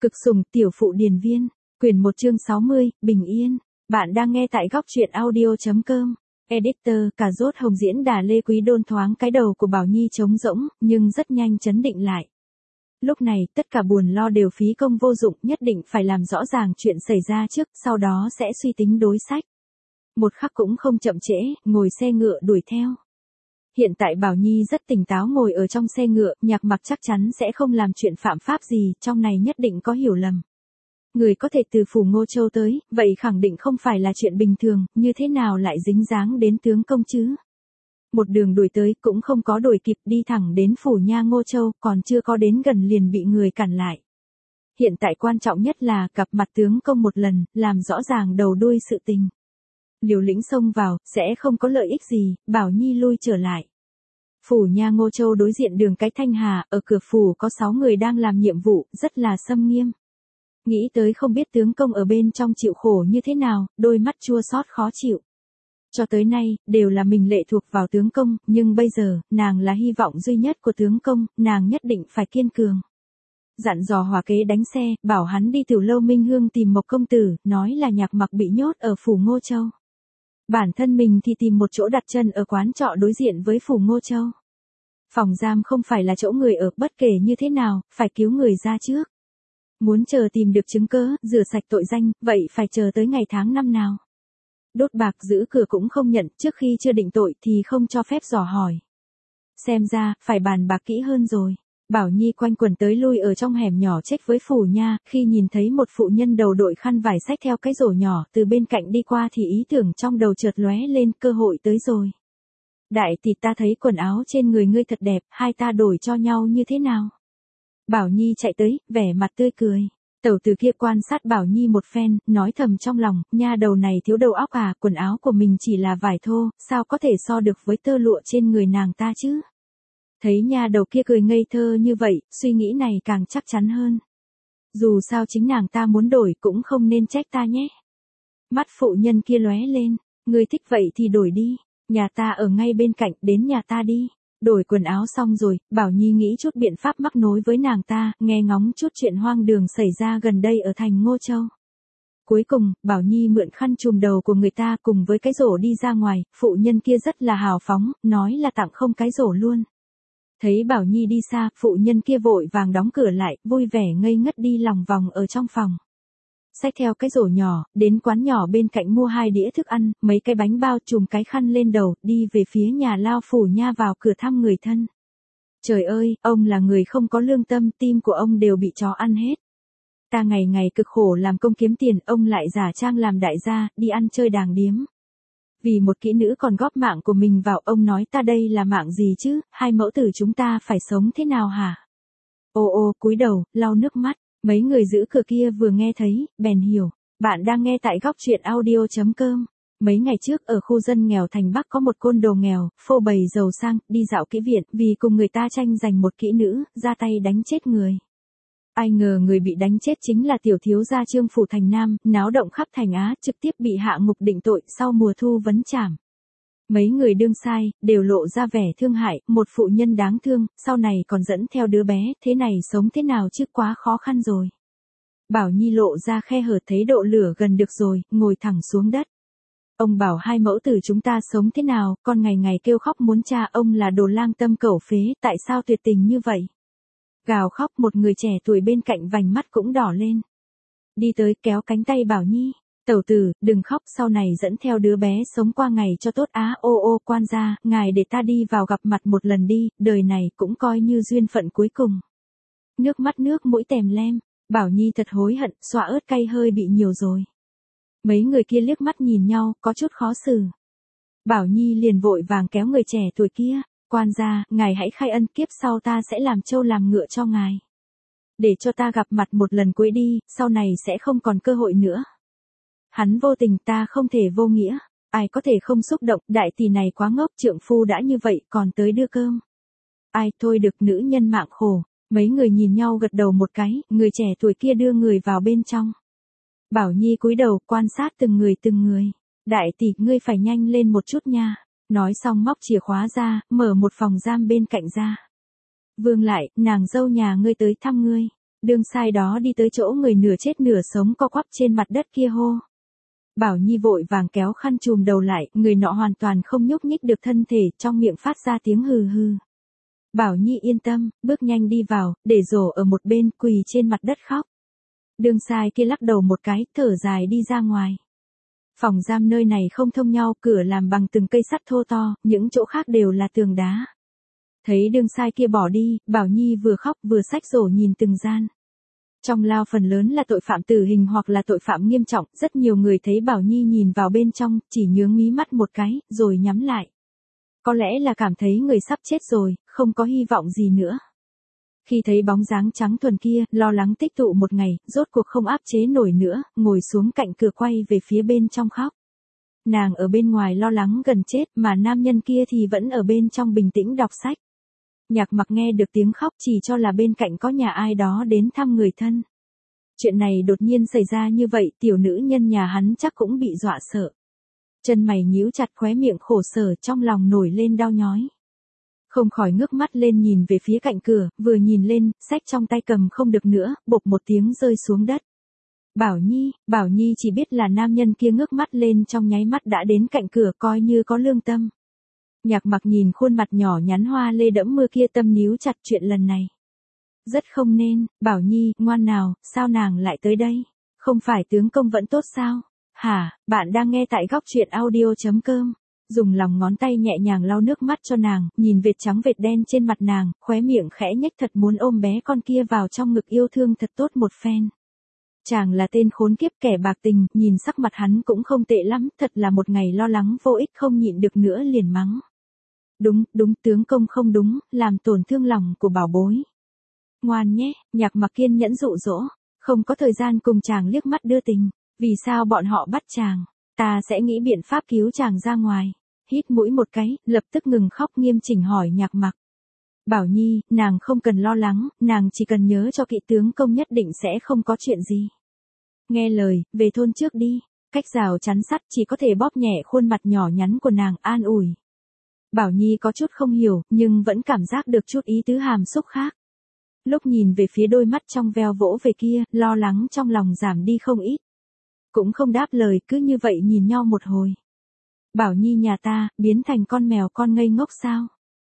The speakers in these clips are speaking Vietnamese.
Cực sủng tiểu phụ điền viên, quyển 1 chương 60, Bình Yên. Bạn đang nghe tại góc truyện audio.com. Editor, cà rốt hồng diễn đà Lê Quý Đôn thoáng cái đầu của Bảo Nhi trống rỗng, nhưng rất nhanh trấn định lại. Lúc này, tất cả buồn lo đều phí công vô dụng, nhất định phải làm rõ ràng chuyện xảy ra trước, sau đó sẽ suy tính đối sách. Một khắc cũng không chậm trễ, ngồi xe ngựa đuổi theo. Hiện tại Bảo Nhi rất tỉnh táo ngồi ở trong xe ngựa, Nhạc Mặc chắc chắn sẽ không làm chuyện phạm pháp gì, trong này nhất định có hiểu lầm. Người có thể từ phủ Ngô Châu tới, vậy khẳng định không phải là chuyện bình thường, như thế nào lại dính dáng đến tướng công chứ? Một đường đuổi tới cũng không có đuổi kịp, đi thẳng đến phủ nha Ngô Châu, còn chưa có đến gần liền bị người cản lại. Hiện tại quan trọng nhất là gặp mặt tướng công một lần, làm rõ ràng đầu đuôi sự tình. Liều lĩnh xông vào, sẽ không có lợi ích gì, Bảo Nhi lui trở lại. Phủ nha Ngô Châu đối diện đường cái Thanh Hà, ở cửa phủ có 6 người đang làm nhiệm vụ, rất là xâm nghiêm. Nghĩ tới không biết tướng công ở bên trong chịu khổ như thế nào, đôi mắt chua xót khó chịu. Cho tới nay, đều là mình lệ thuộc vào tướng công, nhưng bây giờ, nàng là hy vọng duy nhất của tướng công, nàng nhất định phải kiên cường. Dặn dò Hòa Kế đánh xe, bảo hắn đi Tiểu Lâu Minh Hương tìm Mộc công tử, nói là Nhạc Mặc bị nhốt ở phủ Ngô Châu. Bản thân mình thì tìm một chỗ đặt chân ở quán trọ đối diện với phủ Ngô Châu. Phòng giam không phải là chỗ người ở, bất kể như thế nào, phải cứu người ra trước. Muốn chờ tìm được chứng cớ, rửa sạch tội danh, vậy phải chờ tới ngày tháng năm nào. Đốt bạc giữ cửa cũng không nhận, trước khi chưa định tội thì không cho phép dò hỏi. Xem ra, phải bàn bạc kỹ hơn rồi. Bảo Nhi quanh quẩn tới lui ở trong hẻm nhỏ trách với phủ nha, khi nhìn thấy một phụ nhân đầu đội khăn vải xách theo cái rổ nhỏ từ bên cạnh đi qua thì ý tưởng trong đầu chợt lóe lên, cơ hội tới rồi. Đại tỷ, ta thấy quần áo trên người ngươi thật đẹp, hai ta đổi cho nhau như thế nào? Bảo Nhi chạy tới, vẻ mặt tươi cười. Tẩu tử kia quan sát Bảo Nhi một phen, nói thầm trong lòng, nha đầu này thiếu đầu óc à, quần áo của mình chỉ là vải thô, sao có thể so được với tơ lụa trên người nàng ta chứ? Thấy nha đầu kia cười ngây thơ như vậy, suy nghĩ này càng chắc chắn hơn. Dù sao chính nàng ta muốn đổi cũng không nên trách ta nhé. Mắt phụ nhân kia lóe lên, ngươi thích vậy thì đổi đi, nhà ta ở ngay bên cạnh, đến nhà ta đi. Đổi quần áo xong rồi, Bảo Nhi nghĩ chút biện pháp mắc nối với nàng ta, nghe ngóng chút chuyện hoang đường xảy ra gần đây ở thành Ngô Châu. Cuối cùng, Bảo Nhi mượn khăn trùm đầu của người ta cùng với cái rổ đi ra ngoài, phụ nhân kia rất là hào phóng, nói là tặng không cái rổ luôn. Thấy Bảo Nhi đi xa, phụ nhân kia vội vàng đóng cửa lại, vui vẻ ngây ngất đi lòng vòng ở trong phòng. Xách theo cái rổ nhỏ, đến quán nhỏ bên cạnh mua 2 đĩa thức ăn, mấy cái bánh bao, trùm cái khăn lên đầu, đi về phía nhà lao phủ nha vào cửa thăm người thân. Trời ơi, ông là người không có lương tâm, tim của ông đều bị chó ăn hết. Ta ngày ngày cực khổ làm công kiếm tiền, ông lại giả trang làm đại gia, đi ăn chơi đàng điếm. Vì một kỹ nữ còn góp mạng của mình vào, ông nói ta đây là mạng gì chứ, hai mẫu tử chúng ta phải sống thế nào hả? Ô cúi đầu, lau nước mắt. Mấy người giữ cửa kia vừa nghe thấy, bèn hiểu. Bạn đang nghe tại góc truyện audio.com. Mấy ngày trước ở khu dân nghèo thành Bắc có một côn đồ nghèo, phô bày giàu sang, đi dạo kỹ viện, vì cùng người ta tranh giành một kỹ nữ, ra tay đánh chết người. Ai ngờ người bị đánh chết chính là tiểu thiếu gia Trương Phủ Thành Nam, náo động khắp thành Á, trực tiếp bị hạ ngục định tội, sau mùa thu vấn trảm. Mấy người đương sai, đều lộ ra vẻ thương hại, một phụ nhân đáng thương, sau này còn dẫn theo đứa bé, thế này sống thế nào chứ, quá khó khăn rồi. Bảo Nhi lộ ra khe hở thấy độ lửa gần được rồi, ngồi thẳng xuống đất. Ông bảo hai mẫu tử chúng ta sống thế nào, con ngày ngày kêu khóc muốn cha, ông là đồ lang tâm cẩu phế, tại sao tuyệt tình như vậy? Gào khóc, một người trẻ tuổi bên cạnh vành mắt cũng đỏ lên. Đi tới kéo cánh tay Bảo Nhi. Tẩu tử, đừng khóc, sau này dẫn theo đứa bé sống qua ngày cho tốt á. Ô quan gia, ngài để ta đi vào gặp mặt một lần đi, đời này cũng coi như duyên phận cuối cùng. Nước mắt nước mũi tèm lem, Bảo Nhi thật hối hận, xoa ớt cay hơi bị nhiều rồi. Mấy người kia liếc mắt nhìn nhau, có chút khó xử. Bảo Nhi liền vội vàng kéo người trẻ tuổi kia, quan gia, ngài hãy khai ân, kiếp sau ta sẽ làm trâu làm ngựa cho ngài. Để cho ta gặp mặt một lần cuối đi, sau này sẽ không còn cơ hội nữa. Hắn vô tình, ta không thể vô nghĩa, ai có thể không xúc động, đại tỷ này quá ngốc, trượng phu đã như vậy còn tới đưa cơm. Ai, thôi được, nữ nhân mạng khổ. Mấy người nhìn nhau gật đầu một cái, người trẻ tuổi kia đưa người vào bên trong. Bảo Nhi cúi đầu quan sát từng người. Đại tỷ, ngươi phải nhanh lên một chút nha. Nói xong móc chìa khóa ra, mở một phòng giam bên cạnh ra. Vương lại, nàng dâu nhà ngươi tới thăm ngươi. Đương sai đó đi tới chỗ người nửa chết nửa sống co quắp trên mặt đất kia hô. Bảo Nhi vội vàng kéo khăn trùm đầu lại, người nọ hoàn toàn không nhúc nhích được thân thể, trong miệng phát ra tiếng hừ hừ. Bảo Nhi yên tâm, bước nhanh đi vào, để rổ ở một bên, quỳ trên mặt đất khóc. Đương sai kia lắc đầu một cái, thở dài đi ra ngoài. Phòng giam nơi này không thông nhau, cửa làm bằng từng cây sắt thô to, những chỗ khác đều là tường đá. Thấy đương sai kia bỏ đi, Bảo Nhi vừa khóc vừa xách rổ nhìn từng gian. Trong lao phần lớn là tội phạm tử hình hoặc là tội phạm nghiêm trọng, rất nhiều người thấy Bảo Nhi nhìn vào bên trong, chỉ nhướng mí mắt một cái, rồi nhắm lại. Có lẽ là cảm thấy người sắp chết rồi, không có hy vọng gì nữa. Khi thấy bóng dáng trắng thuần kia, lo lắng tích tụ một ngày, rốt cuộc không áp chế nổi nữa, ngồi xuống cạnh cửa quay về phía bên trong khóc. Nàng ở bên ngoài lo lắng gần chết, mà nam nhân kia thì vẫn ở bên trong bình tĩnh đọc sách. Nhạc Mặc nghe được tiếng khóc chỉ cho là bên cạnh có nhà ai đó đến thăm người thân. Chuyện này đột nhiên xảy ra như vậy, tiểu nữ nhân nhà hắn chắc cũng bị dọa sợ. Chân mày nhíu chặt, khóe miệng khổ sở, trong lòng nổi lên đau nhói. Không khỏi ngước mắt lên nhìn về phía cạnh cửa, vừa nhìn lên, xách trong tay cầm không được nữa, bộp một tiếng rơi xuống đất. Bảo Nhi chỉ biết là nam nhân kia ngước mắt lên trong nháy mắt đã đến cạnh cửa, coi như có lương tâm. Nhạc Mặc nhìn khuôn mặt nhỏ nhắn hoa lê đẫm mưa kia, tâm níu chặt, chuyện lần này rất không nên. Bảo Nhi, ngoan nào, sao nàng lại tới đây? Không phải tướng công vẫn tốt sao? Hả, bạn đang nghe tại góc truyện audio.com. Dùng lòng ngón tay nhẹ nhàng lau nước mắt cho nàng, nhìn vệt trắng vệt đen trên mặt nàng, khóe miệng khẽ nhếch, thật muốn ôm bé con kia vào trong ngực yêu thương thật tốt một phen. Chàng là tên khốn kiếp kẻ bạc tình, nhìn sắc mặt hắn cũng không tệ lắm, thật là một ngày lo lắng vô ích, không nhịn được nữa liền mắng. Đúng, tướng công không đúng, làm tổn thương lòng của bảo bối. Ngoan nhé, Nhạc Mặc kiên nhẫn dụ dỗ, không có thời gian cùng chàng liếc mắt đưa tình, vì sao bọn họ bắt chàng, ta sẽ nghĩ biện pháp cứu chàng ra ngoài. Hít mũi một cái, lập tức ngừng khóc, nghiêm chỉnh hỏi Nhạc Mặc. Bảo Nhi, nàng không cần lo lắng, nàng chỉ cần nhớ cho kỹ, tướng công nhất định sẽ không có chuyện gì. Nghe lời, về thôn trước đi. Cách rào chắn sắt chỉ có thể bóp nhẹ khuôn mặt nhỏ nhắn của nàng, an ủi. Bảo Nhi có chút không hiểu, nhưng vẫn cảm giác được chút ý tứ hàm xúc khác. Lúc nhìn về phía đôi mắt trong veo vỗ về kia, lo lắng trong lòng giảm đi không ít. Cũng không đáp lời, cứ như vậy nhìn nhau một hồi. Bảo Nhi nhà ta, biến thành con mèo con ngây ngốc sao?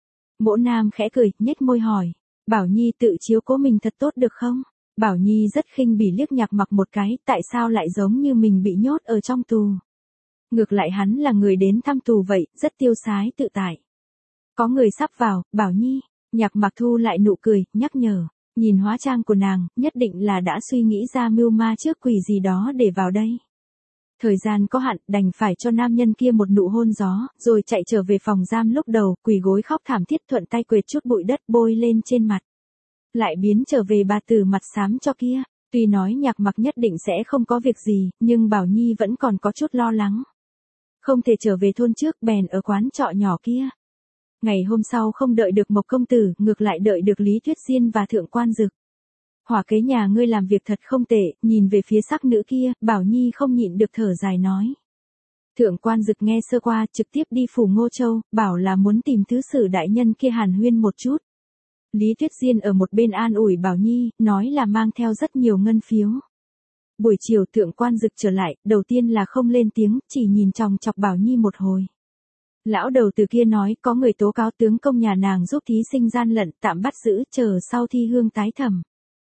Mỗ Nam khẽ cười, nhếch môi hỏi. Bảo Nhi tự chiếu cố mình thật tốt được không? Bảo Nhi rất khinh bỉ liếc Nhạc Mặc một cái, tại sao lại giống như mình bị nhốt ở trong tù? Ngược lại hắn là người đến thăm tù vậy, rất tiêu sái tự tại. Có người sắp vào, Bảo Nhi. Nhạc Mặc thu lại nụ cười, nhắc nhở. Nhìn hóa trang của nàng, nhất định là đã suy nghĩ ra mưu ma trước quỷ gì đó để vào đây. Thời gian có hạn, đành phải cho nam nhân kia một nụ hôn gió, rồi chạy trở về phòng giam. Lúc đầu, quỳ gối khóc thảm thiết, thuận tay quệt chút bụi đất bôi lên trên mặt. Lại biến trở về bà tử mặt xám cho kia. Tuy nói Nhạc Mặc nhất định sẽ không có việc gì, nhưng Bảo Nhi vẫn còn có chút lo lắng. Không thể trở về thôn trước, bèn ở quán trọ nhỏ kia. Ngày hôm sau không đợi được Mộc công tử, ngược lại đợi được Lý Tuyết Diên và Thượng Quan Dực. Hỏa kế nhà ngươi làm việc thật không tệ, nhìn về phía sắc nữ kia, Bảo Nhi không nhịn được thở dài nói. Thượng Quan Dực nghe sơ qua, trực tiếp đi phủ Ngô Châu, bảo là muốn tìm thứ sử đại nhân kia hàn huyên một chút. Lý Tuyết Diên ở một bên an ủi Bảo Nhi, nói là mang theo rất nhiều ngân phiếu. Buổi chiều Thượng Quan Dực trở lại, đầu tiên là không lên tiếng, chỉ nhìn chòng chọc Bảo Nhi một hồi. Lão đầu từ kia nói có người tố cáo tướng công nhà nàng giúp thí sinh gian lận, tạm bắt giữ, chờ sau thi hương tái thẩm.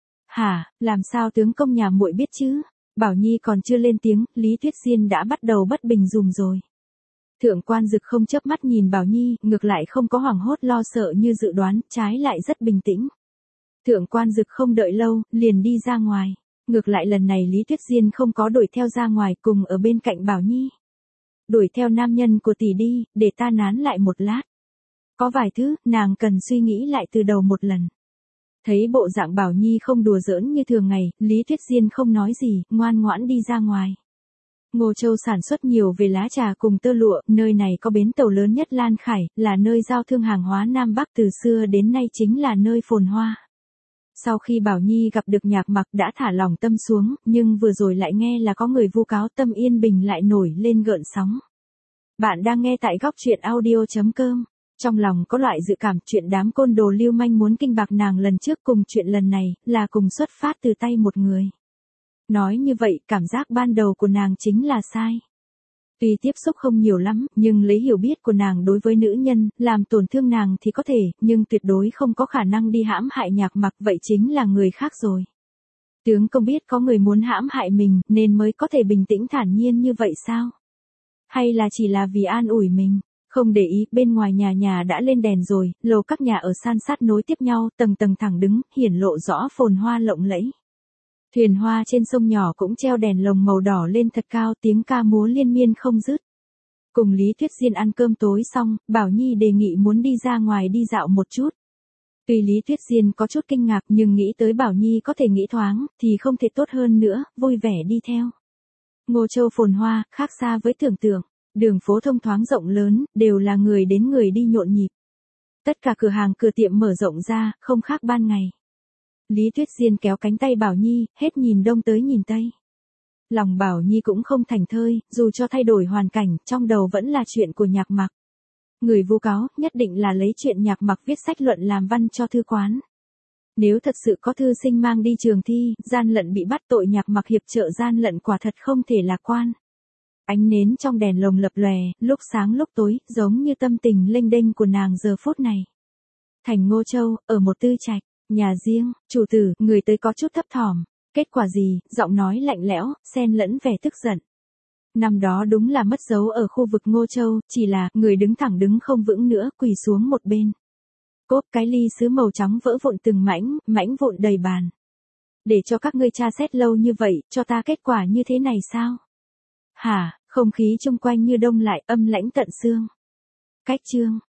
Hả, làm sao tướng công nhà muội biết chứ? Bảo Nhi còn chưa lên tiếng, Lý Tuyết Diên đã bắt đầu bất bình dùm rồi. Thượng Quan Dực không chớp mắt nhìn Bảo Nhi, ngược lại không có hoảng hốt lo sợ như dự đoán, trái lại rất bình tĩnh. Thượng Quan Dực không đợi lâu, liền đi ra ngoài. Ngược lại lần này Lý Tuyết Diên không có đuổi theo ra ngoài, cùng ở bên cạnh Bảo Nhi. Đuổi theo nam nhân của tỷ đi, để ta nán lại một lát. Có vài thứ, nàng cần suy nghĩ lại từ đầu một lần. Thấy bộ dạng Bảo Nhi không đùa giỡn như thường ngày, Lý Tuyết Diên không nói gì, ngoan ngoãn đi ra ngoài. Ngô Châu sản xuất nhiều về lá trà cùng tơ lụa, nơi này có bến tàu lớn nhất Lan Khải, là nơi giao thương hàng hóa Nam Bắc từ xưa đến nay, chính là nơi phồn hoa. Sau khi Bảo Nhi gặp được Nhạc Mặc đã thả lòng tâm xuống, nhưng vừa rồi lại nghe là có người vu cáo, tâm yên bình lại nổi lên gợn sóng. Bạn đang nghe tại góc truyện audio.com. Trong lòng có loại dự cảm chuyện đám côn đồ lưu manh muốn kinh bạc nàng lần trước cùng chuyện lần này là cùng xuất phát từ tay một người. Nói như vậy cảm giác ban đầu của nàng chính là sai. Tuy tiếp xúc không nhiều lắm, nhưng lấy hiểu biết của nàng đối với nữ nhân, làm tổn thương nàng thì có thể, nhưng tuyệt đối không có khả năng đi hãm hại Nhạc Mặc, vậy chính là người khác rồi. Tướng công biết có người muốn hãm hại mình, nên mới có thể bình tĩnh thản nhiên như vậy sao? Hay là chỉ là vì an ủi mình? Không để ý, bên ngoài nhà đã lên đèn rồi, lầu các nhà ở san sát nối tiếp nhau, tầng tầng thẳng đứng, hiển lộ rõ phồn hoa lộng lẫy. Thuyền hoa trên sông nhỏ cũng treo đèn lồng màu đỏ lên thật cao, tiếng ca múa liên miên không dứt. Cùng Lý Tuyết Diên ăn cơm tối xong, Bảo Nhi đề nghị muốn đi ra ngoài đi dạo một chút. Tuy Lý Tuyết Diên có chút kinh ngạc nhưng nghĩ tới Bảo Nhi có thể nghĩ thoáng, thì không thể tốt hơn nữa, vui vẻ đi theo. Ngô Châu phồn hoa, khác xa với tưởng tượng, đường phố thông thoáng rộng lớn, đều là người đến người đi nhộn nhịp. Tất cả cửa hàng cửa tiệm mở rộng ra, không khác ban ngày. Lý Tuyết Diên kéo cánh tay Bảo Nhi, hết nhìn đông tới nhìn tây. Lòng Bảo Nhi cũng không thảnh thơi, dù cho thay đổi hoàn cảnh, trong đầu vẫn là chuyện của Nhạc Mặc. Người vu cáo, nhất định là lấy chuyện Nhạc Mặc viết sách luận làm văn cho thư quán. Nếu thật sự có thư sinh mang đi trường thi, gian lận bị bắt, tội Nhạc Mặc hiệp trợ gian lận quả thật không thể lạc quan. Ánh nến trong đèn lồng lập lòe, lúc sáng lúc tối, giống như tâm tình lênh đênh của nàng giờ phút này. Thành Ngô Châu, ở một tư trạch, nhà riêng, chủ tử, người tới có chút thấp thỏm. Kết quả gì, giọng nói lạnh lẽo, xen lẫn vẻ tức giận. Năm đó đúng là mất dấu ở khu vực Ngô Châu, chỉ là, người đứng thẳng đứng không vững nữa, quỳ xuống một bên. Cốp cái ly sứ màu trắng vỡ vụn từng mảnh vụn đầy bàn. Để cho các ngươi tra xét lâu như vậy, cho ta kết quả như thế này sao? Hả, không khí chung quanh như đông lại, âm lãnh tận xương. Cách chương.